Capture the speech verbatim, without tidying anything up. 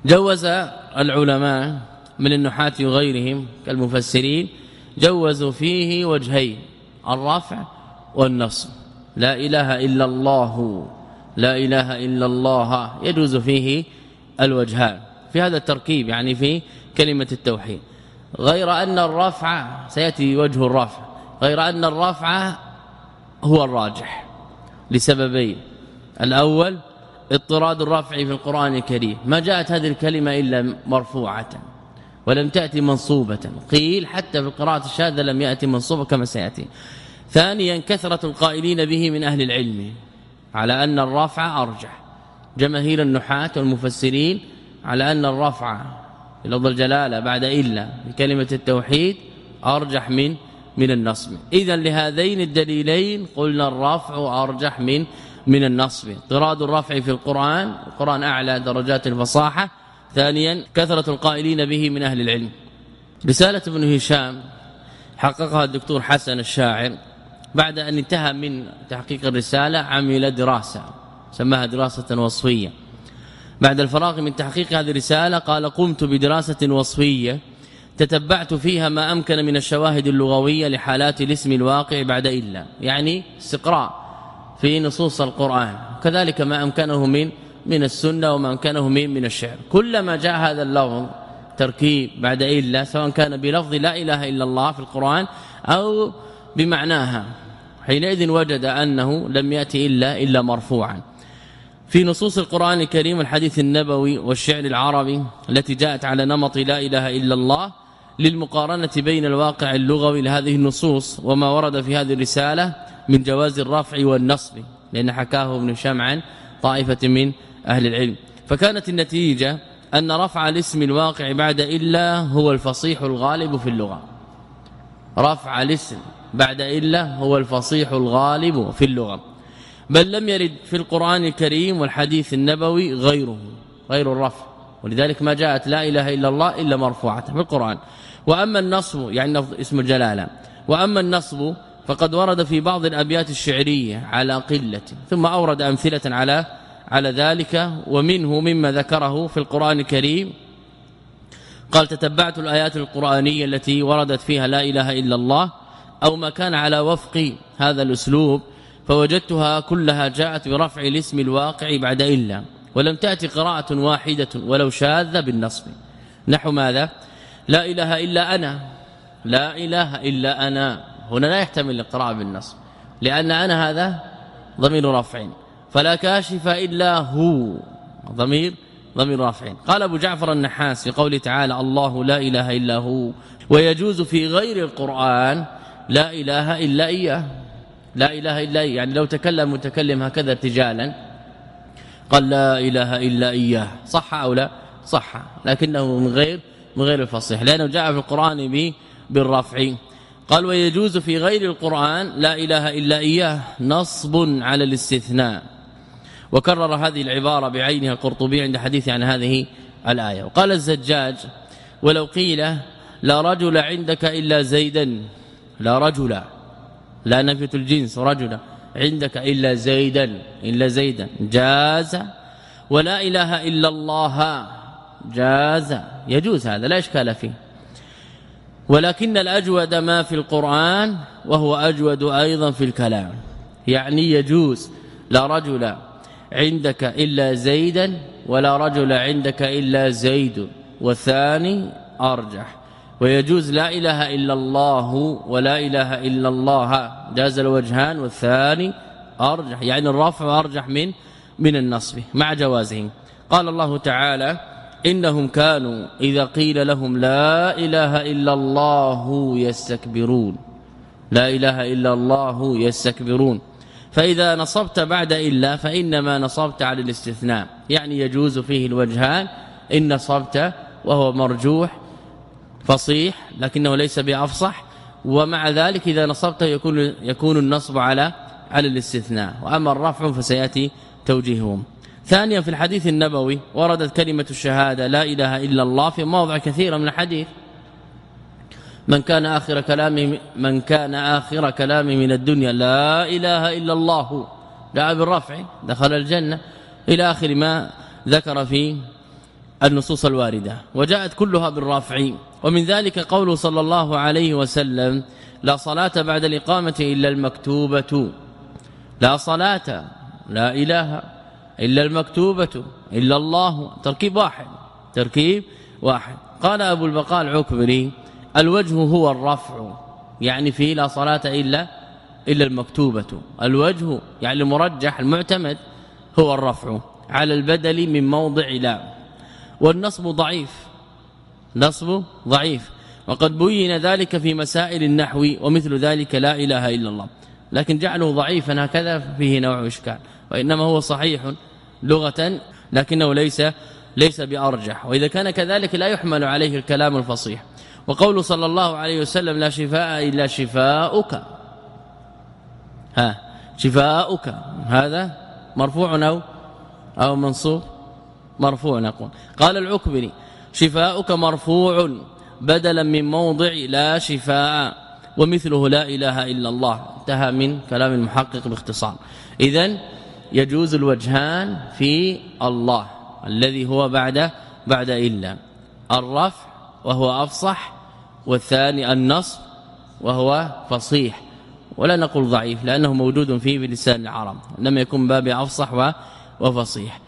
جوز العلماء من النحاة وغيرهم كالمفسرين جوزوا فيه وجهين الرفع والنصب. لا إله إلا الله لا إله إلا الله يجوز فيه الوجهان في هذا التركيب، يعني في كلمة التوحيد، غير أن الرفع سيأتي وجه الرفع، غير أن الرفع هو الراجح لسببين. الأول اضطراد الرفع في القرآن الكريم، ما جاءت هذه الكلمة إلا مرفوعة ولم تأتي منصوبة، قيل حتى في القراءة الشاذة لم يأتي منصوبة كما سيأتي. ثانيا كثرة القائلين به من أهل العلم على أن الرفع أرجح، جماهير النحاة والمفسرين على أن الرفع في لفظ الجلالة بعد إلا بكلمة التوحيد أرجح من من النصب. إذن لهذين الدليلين قلنا الرفع أرجح من من النصب. اضطراد الرفع في القرآن، القرآن أعلى درجات الفصاحة. ثانيا كثرة القائلين به من أهل العلم. رسالة ابن هشام حققها الدكتور حسن الشاعر بعد أن انتهى من تحقيق الرسالة، عمل دراسة سماها دراسة وصفية. بعد الفراغ من تحقيق هذه الرسالة قال قمت بدراسة وصفية تتبعت فيها ما أمكن من الشواهد اللغوية لحالات الاسم الواقع بعد إلا، يعني استقراء في نصوص القرآن، كذلك ما أمكنه من من السنة وما أمكنه من من الشعر. كلما جاء هذا اللفظ تركيب بعد إلا، سواء كان بلفظ لا إله إلا الله في القرآن أو بمعناها، حينئذ وجد أنه لم يأتي إلا إلا مرفوعا. في نصوص القرآن الكريم الحديث النبوي والشعر العربي التي جاءت على نمط لا إله إلا الله للمقارنة بين الواقع اللغوي لهذه النصوص وما ورد في هذه الرسالة من جواز الرفع والنصب، لأن حكاه ابن هشام عن طائفة من أهل العلم. فكانت النتيجة أن رفع الاسم الواقع بعد إلا هو الفصيح الغالب في اللغة. رفع الاسم بعد إلا هو الفصيح الغالب في اللغة، بل لم يرد في القرآن الكريم والحديث النبوي غيره غير الرفع، ولذلك ما جاءت لا إله إلا الله إلا مرفوعة في القرآن. وأما النصب يعني اسم الجلالة، وأما النصب فقد ورد في بعض الأبيات الشعرية على قلة، ثم أورد أمثلة على على ذلك. ومنه مما ذكره في القرآن الكريم قال تتبعت الآيات القرآنية التي وردت فيها لا إله إلا الله أو ما كان على وفق هذا الأسلوب فوجدتها كلها جاءت برفع الاسم الواقع بعد إلا، ولم تأتي قراءة واحدة ولو شاذة بالنصب. نحو ماذا؟ لا إله إلا أنا، لا إله إلا أنا، هنا لا يحتمل القراءة بالنصب لأن أنا هذا ضمير رفع، فلا كاشف إلا هو ضمير ضمير رفع. قال أبو جعفر النحاس في قوله تعالى الله لا إله إلا هو، ويجوز في غير القرآن لا إله إلا إياه، لا إله إلا إياه، يعني لو تكلم متكلم هكذا ارتجالا قال لا إله إلا إياه صح أو لا؟ صح، لكنه من غير من غير الفصيح لأنه جاء في القرآن بالرفع. قال ويجوز في غير القرآن لا إله إلا إياه نصب على الاستثناء، وكرر هذه العبارة بعينها القرطبي عند حديث عن هذه الآية. وقال الزجاج ولو قيل لا رجل عندك إلا زيدا، لا رجل لا نفية الجنس رجل عندك إلا زيدا إلا زيدا جاز، ولا إله إلا الله جاز، يجوز هذا لا إشكال فيه. ولكن الأجود ما في القرآن وهو أجود أيضا في الكلام، يعني يجوز لا رجل عندك إلا زيدا ولا رجل عندك إلا زيد، والثاني أرجح. ويجوز لا إله إلا الله ولا إله إلا الله جاز الوجهان، والثاني أرجح، يعني الرفع أرجح من من النصب مع جوازه. قال الله تعالى إنهم كانوا إذا قيل لهم لا إله إلا الله يستكبرون، لا إله إلا الله يستكبرون. فإذا نصبت بعد إلا فإنما نصبت على الاستثناء، يعني يجوز فيه الوجهان إن نصبت وهو مرجوح فصيح لكنه ليس بأفصح، ومع ذلك إذا نصبت يكون يكون النصب على على الاستثناء. وأما الرفع فسيأتي توجيههم. ثانيا في الحديث النبوي وردت كلمة الشهادة لا إله إلا الله في مواضع كثيرة من الحديث. من كان آخر كلامه من كان آخر كلامه من الدنيا لا إله إلا الله جاء بالرفع دخل الجنة إلى آخر ما ذكر في النصوص الواردة، وجاءت كلها بالرافع. ومن ذلك قوله صلى الله عليه وسلم: لا صلاة بعد الإقامة إلا المكتوبة. لا صلاة، لا إله إلا المكتوبة، إلا الله، تركيب واحد، تركيب واحد. قال أبو البقاء العكبري: الوجه هو الرفع، يعني فيه لا صلاة إلا إلا المكتوبة. الوجه يعني المرجح المعتمد هو الرفع على البدل من موضع لا. والنصب ضعيف، نصب ضعيف، وقد بين ذلك في مسائل النحو، ومثل ذلك لا إله إلا الله، لكن جعله ضعيفا هكذا فيه نوع إشكال، وإنما هو صحيح لغة لكنه ليس ليس بأرجح. وإذا كان كذلك لا يحمل عليه الكلام الفصيح. وقوله صلى الله عليه وسلم: لا شفاء إلا شفاؤك، ها شفاؤك، هذا مرفوع أو أو منصوب؟ مرفوع نقول. قال العكبري: شفاؤك مرفوع بدلا من موضع لا شفاء، ومثله لا إله إلا الله. انتهى من كلام المحقق باختصار. إذن يجوز الوجهان في الله الذي هو بعد بعد إلا: الرفع وهو أفصح، والثاني النصب وهو فصيح. ولا نقول ضعيف لأنه موجود فيه بلسان العرب، لم يكن باب أفصح وفصيح.